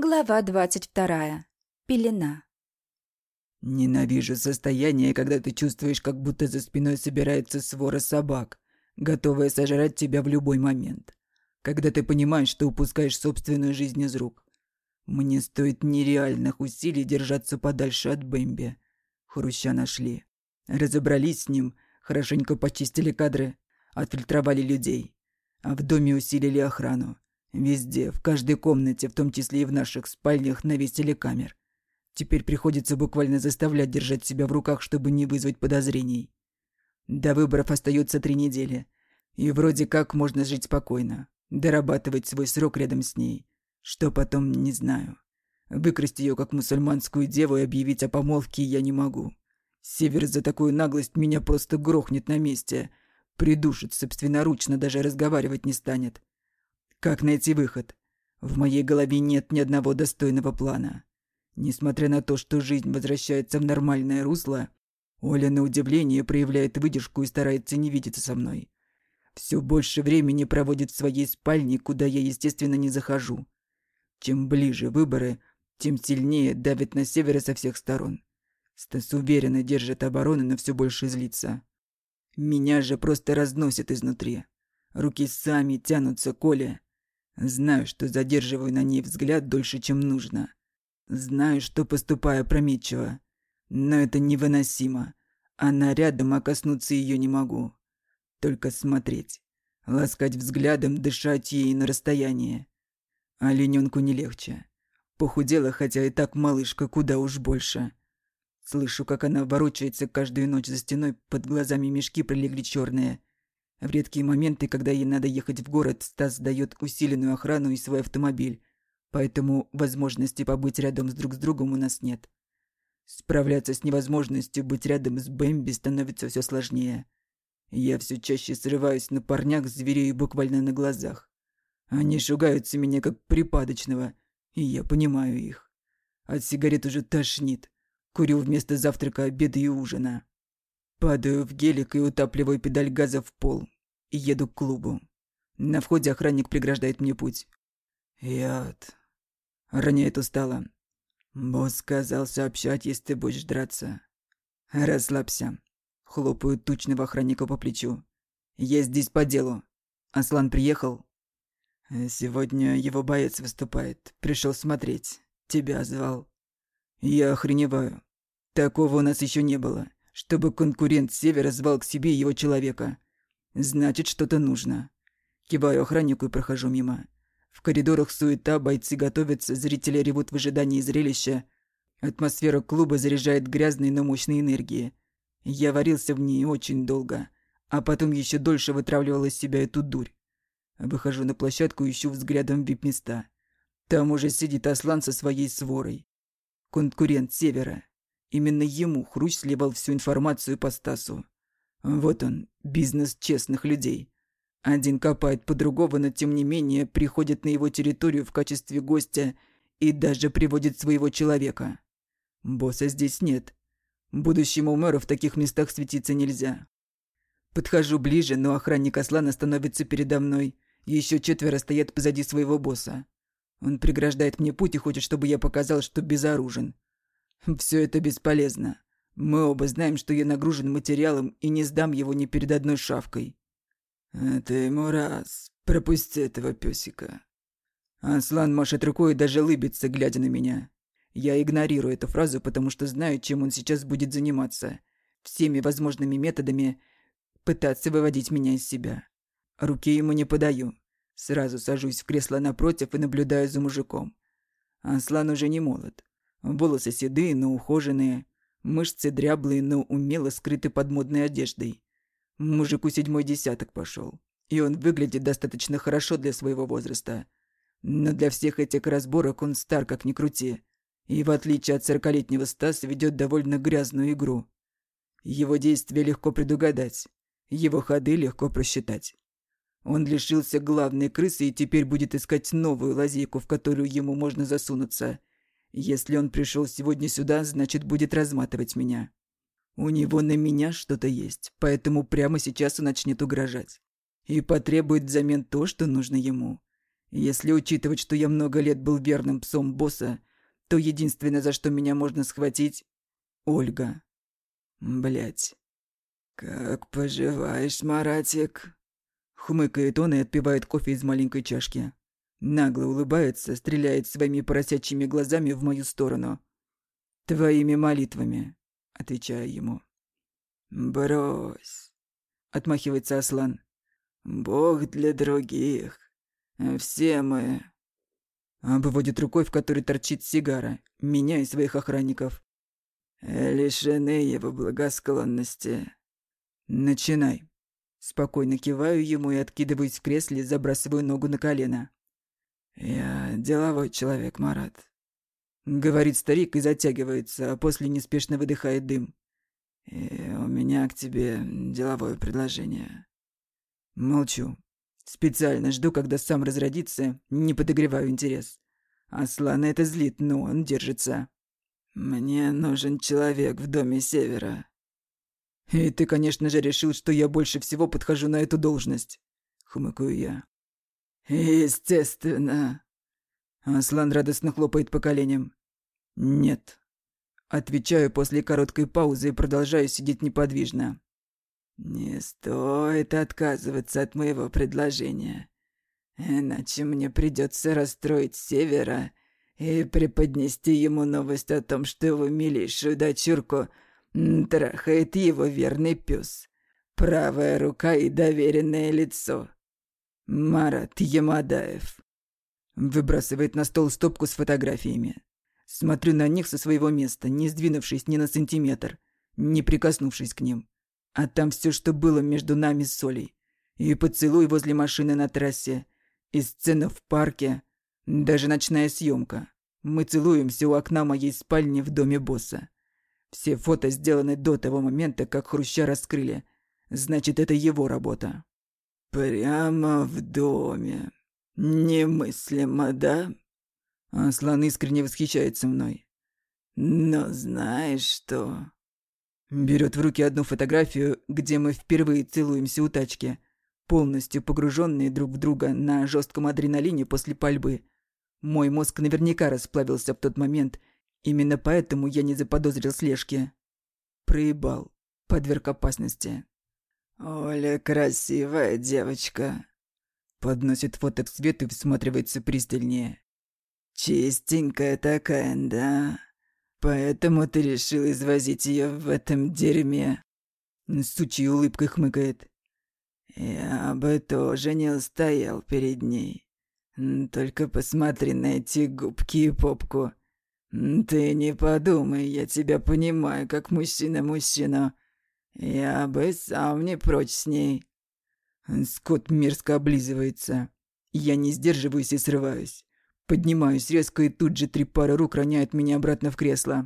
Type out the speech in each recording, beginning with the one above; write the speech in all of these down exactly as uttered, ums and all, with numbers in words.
Глава двадцать вторая. Пелена. Ненавижу состояние, когда ты чувствуешь, как будто за спиной собирается свора собак, готовая сожрать тебя в любой момент. Когда ты понимаешь, что упускаешь собственную жизнь из рук. Мне стоит нереальных усилий держаться подальше от Бэмби. Хруща нашли. Разобрались с ним, хорошенько почистили кадры, отфильтровали людей. А в доме усилили охрану. Везде, в каждой комнате, в том числе и в наших спальнях, навесили камер. Теперь приходится буквально заставлять держать себя в руках, чтобы не вызвать подозрений. До выборов остается три недели. И вроде как можно жить спокойно. Дорабатывать свой срок рядом с ней. Что потом, не знаю. Выкрасть ее как мусульманскую деву и объявить о помолвке я не могу. Север за такую наглость меня просто грохнет на месте. Придушит собственноручно, даже разговаривать не станет. Как найти выход? В моей голове нет ни одного достойного плана. Несмотря на то, что жизнь возвращается в нормальное русло, Оля на удивление проявляет выдержку и старается не видеться со мной. Все больше времени проводит в своей спальне, куда я, естественно, не захожу. Чем ближе выборы, тем сильнее давит на Севере со всех сторон. Стас уверенно держит оборону, но все больше злится. Меня же просто разносит изнутри. Руки сами тянутся к Оле. Знаю, что задерживаю на ней взгляд дольше, чем нужно. Знаю, что поступаю опрометчиво. Но это невыносимо. Она рядом, а коснуться ее не могу. Только смотреть. Ласкать взглядом, дышать ей на расстоянии. А олененку не легче. Похудела, хотя и так малышка, куда уж больше. Слышу, как она ворочается каждую ночь за стеной, под глазами мешки прилегли черные. В редкие моменты, когда ей надо ехать в город, Стас дает усиленную охрану и свой автомобиль, поэтому возможности побыть рядом с друг с другом у нас нет. Справляться с невозможностью быть рядом с Бэмби становится все сложнее. Я все чаще срываюсь на парнях, зверею буквально на глазах. Они шугаются меня как припадочного, и я понимаю их. От сигарет уже тошнит. Курю вместо завтрака, обеда и ужина. Падаю в гелик и утапливаю педаль газа в пол. И еду к клубу. На входе охранник преграждает мне путь. «Яд...» Роняет устало. «Босс сказал сообщать, если ты будешь драться». «Расслабься». Хлопаю тучного охранника по плечу. «Я здесь по делу. Аслан приехал?» «Сегодня его боец выступает. Пришел смотреть. Тебя звал». Я охреневаю. Такого у нас еще не было. Чтобы конкурент с севера звал к себе его человека. Значит, что-то нужно. Киваю охраннику и прохожу мимо. В коридорах суета, бойцы готовятся, зрители ревут в ожидании зрелища. Атмосфера клуба заряжает грязной, но мощной энергией. Я варился в ней очень долго, а потом еще дольше вытравливал из себя эту дурь. Выхожу на площадку и ищу взглядом вип-места. Там уже сидит Аслан со своей сворой. Конкурент севера. Именно ему Хрущ сливал всю информацию по Стасу. Вот он, бизнес честных людей. Один копает по другому, но тем не менее приходит на его территорию в качестве гостя и даже приводит своего человека. Босса здесь нет. Будущему мэру в таких местах светиться нельзя. Подхожу ближе, но охранник Аслана становится передо мной. Еще четверо стоят позади своего босса. Он преграждает мне путь и хочет, чтобы я показал, что безоружен. Все это бесполезно. Мы оба знаем, что я нагружен материалом и не сдам его ни перед одной шавкой. «Это ему раз. Пропусти этого пёсика». Аслан машет рукой и даже улыбится, глядя на меня. Я игнорирую эту фразу, потому что знаю, чем он сейчас будет заниматься. Всеми возможными методами пытаться выводить меня из себя. Руки ему не подаю. Сразу сажусь в кресло напротив и наблюдаю за мужиком. Аслан уже не молод. Волосы седые, но ухоженные. Мышцы дряблые, но умело скрыты под модной одеждой. Мужику седьмой десяток пошел. И он выглядит достаточно хорошо для своего возраста. Но для всех этих разборок он стар как ни крути. И в отличие от сорокалетнего Стаса ведет довольно грязную игру. Его действия легко предугадать. Его ходы легко просчитать. Он лишился главной крысы и теперь будет искать новую лазейку, в которую ему можно засунуться. Если он пришел сегодня сюда, значит, будет разматывать меня. У него на меня что-то есть, поэтому прямо сейчас он начнет угрожать. И потребует взамен то, что нужно ему. Если учитывать, что я много лет был верным псом босса, то единственное, за что меня можно схватить — Ольга. Блять. «Как поживаешь, Маратик?» Хмыкает он и отпивает кофе из маленькой чашки. Нагло улыбается, стреляет своими поросячьими глазами в мою сторону. «Твоими молитвами», — отвечаю ему. «Брось», — отмахивается Аслан. «Бог для других. Все мы...» Обводит рукой, в которой торчит сигара, меня и своих охранников. «Лишены его благосклонности». «Начинай». Спокойно киваю ему и откидываюсь в кресле, забрасываю ногу на колено. «Я деловой человек, Марат», — говорит старик и затягивается, а после неспешно выдыхает дым. «И у меня к тебе деловое предложение». Молчу. Специально жду, когда сам разродится, не подогреваю интерес. Аслана это злит, но он держится. «Мне нужен человек в доме Севера». «И ты, конечно же, решил, что я больше всего подхожу на эту должность», — хмыкаю я. «Естественно». Аслан радостно хлопает по коленям. «Нет». Отвечаю после короткой паузы и продолжаю сидеть неподвижно. «Не стоит отказываться от моего предложения, иначе мне придется расстроить Севера и преподнести ему новость о том, что его милейшую дочурку трахает его верный пес, правая рука и доверенное лицо. Марат Ямадаев». Выбрасывает на стол стопку с фотографиями. Смотрю на них со своего места, не сдвинувшись ни на сантиметр, не прикоснувшись к ним. А там все, что было между нами с Солей. И поцелуй возле машины на трассе, и сцена в парке, даже ночная съемка. Мы целуемся у окна моей спальни в доме босса. Все фото сделаны до того момента, как Хруща раскрыли. Значит, это его работа. «Прямо в доме. Немыслимо, да?» Аслан искренне восхищается мной. «Но знаешь что?» Берет в руки одну фотографию, где мы впервые целуемся у тачки, полностью погруженные друг в друга на жестком адреналине после пальбы. Мой мозг наверняка расплавился в тот момент, именно поэтому я не заподозрил слежки. Проебал, подверг опасности. «Оля красивая девочка», — подносит фото к свету и всматривается пристальнее. «Чистенькая такая, да? Поэтому ты решил извозить ее в этом дерьме?» С сучьей улыбкой хмыкает. «Я бы тоже не устоял перед ней. Только посмотри на эти губки и попку. Ты не подумай, я тебя понимаю, как мужчина мужчину. Я бы сам не прочь с ней». Скотт мерзко облизывается. Я не сдерживаюсь и срываюсь. Поднимаюсь резко, и тут же три пары рук роняют меня обратно в кресло.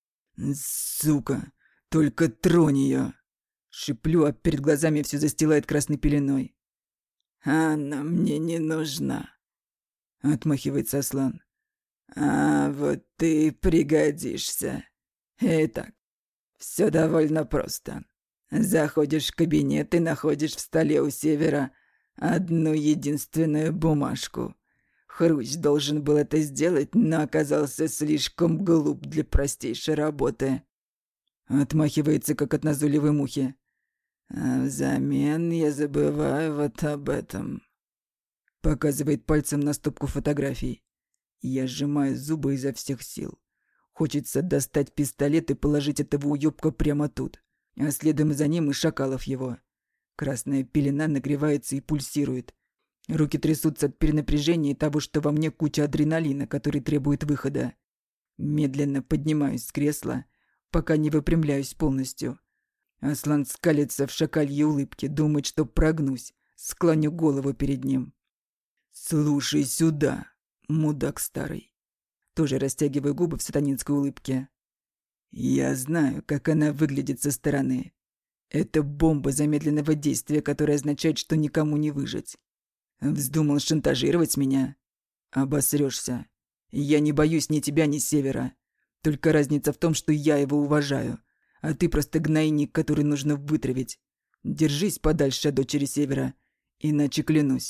«Сука! Только тронь ее!» Шиплю, а перед глазами все застилает красной пеленой. «Она мне не нужна», — отмахивается Аслан. «А вот ты пригодишься. Итак, все довольно просто. Заходишь в кабинет и находишь в столе у Севера одну единственную бумажку. Хрущ должен был это сделать, но оказался слишком глуп для простейшей работы». Отмахивается, как от назойливой мухи. «А взамен я забываю вот об этом». Показывает пальцем на стопку фотографий. Я сжимаю зубы изо всех сил. Хочется достать пистолет и положить этого уёбка прямо тут. А следом за ним и Шакалов его. Красная пелена нагревается и пульсирует. Руки трясутся от перенапряжения и того, что во мне куча адреналина, который требует выхода. Медленно поднимаюсь с кресла, пока не выпрямляюсь полностью. Аслан скалится в шакальей улыбке, думает, что прогнусь, склоню голову перед ним. «Слушай сюда, мудак старый». Тоже растягиваю губы в сатанинской улыбке. «Я знаю, как она выглядит со стороны. Это бомба замедленного действия, которая означает, что никому не выжить. Вздумал шантажировать меня? Обосрёшься. Я не боюсь ни тебя, ни Севера. Только разница в том, что я его уважаю, а ты просто гнойник, который нужно вытравить. Держись подальше от дочери Севера, иначе, клянусь,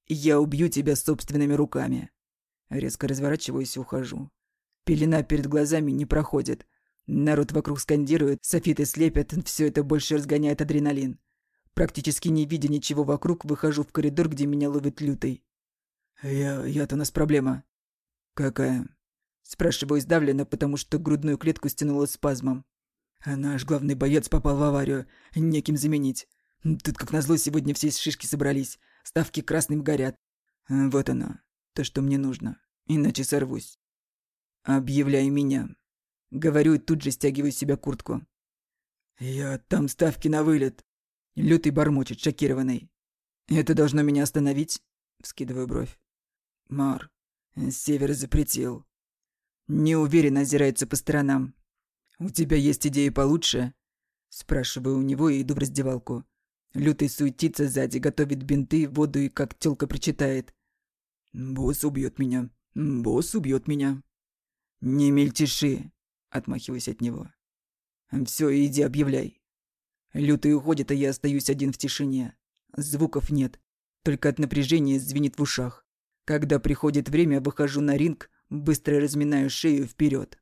Я убью тебя собственными руками. Резко разворачиваюсь и ухожу. Пелена перед глазами не проходит. Народ вокруг скандирует, софиты слепят, все это больше разгоняет адреналин. Практически не видя ничего вокруг, выхожу в коридор, где меня ловит Лютый. Я... я-то у нас проблема. Какая? Спрашиваю сдавленно, потому что грудную клетку стянуло спазмом. Наш главный боец попал в аварию. Неким заменить. Тут, как назло, сегодня все шишки собрались. Ставки красным горят. Вот оно. То, что мне нужно. Иначе сорвусь. Объявляй меня. Говорю и тут же стягиваю с себя куртку. Я там ставки на вылет. Лютый бормочет, шокированный. Это должно меня остановить? Вскидываю бровь. Мар, Север запретил. Неуверенно озирается по сторонам. «У тебя есть идеи получше?» Спрашиваю у него и иду в раздевалку. Лютый суетится сзади, готовит бинты, воду и как тёлка причитает. «Босс убьет меня. Босс убьет меня». «Не мельтеши», — отмахиваюсь от него. «Всё, иди объявляй». Лютый уходит, а я остаюсь один в тишине. Звуков нет, только от напряжения звенит в ушах. Когда приходит время, выхожу на ринг, быстро разминаю шею вперед.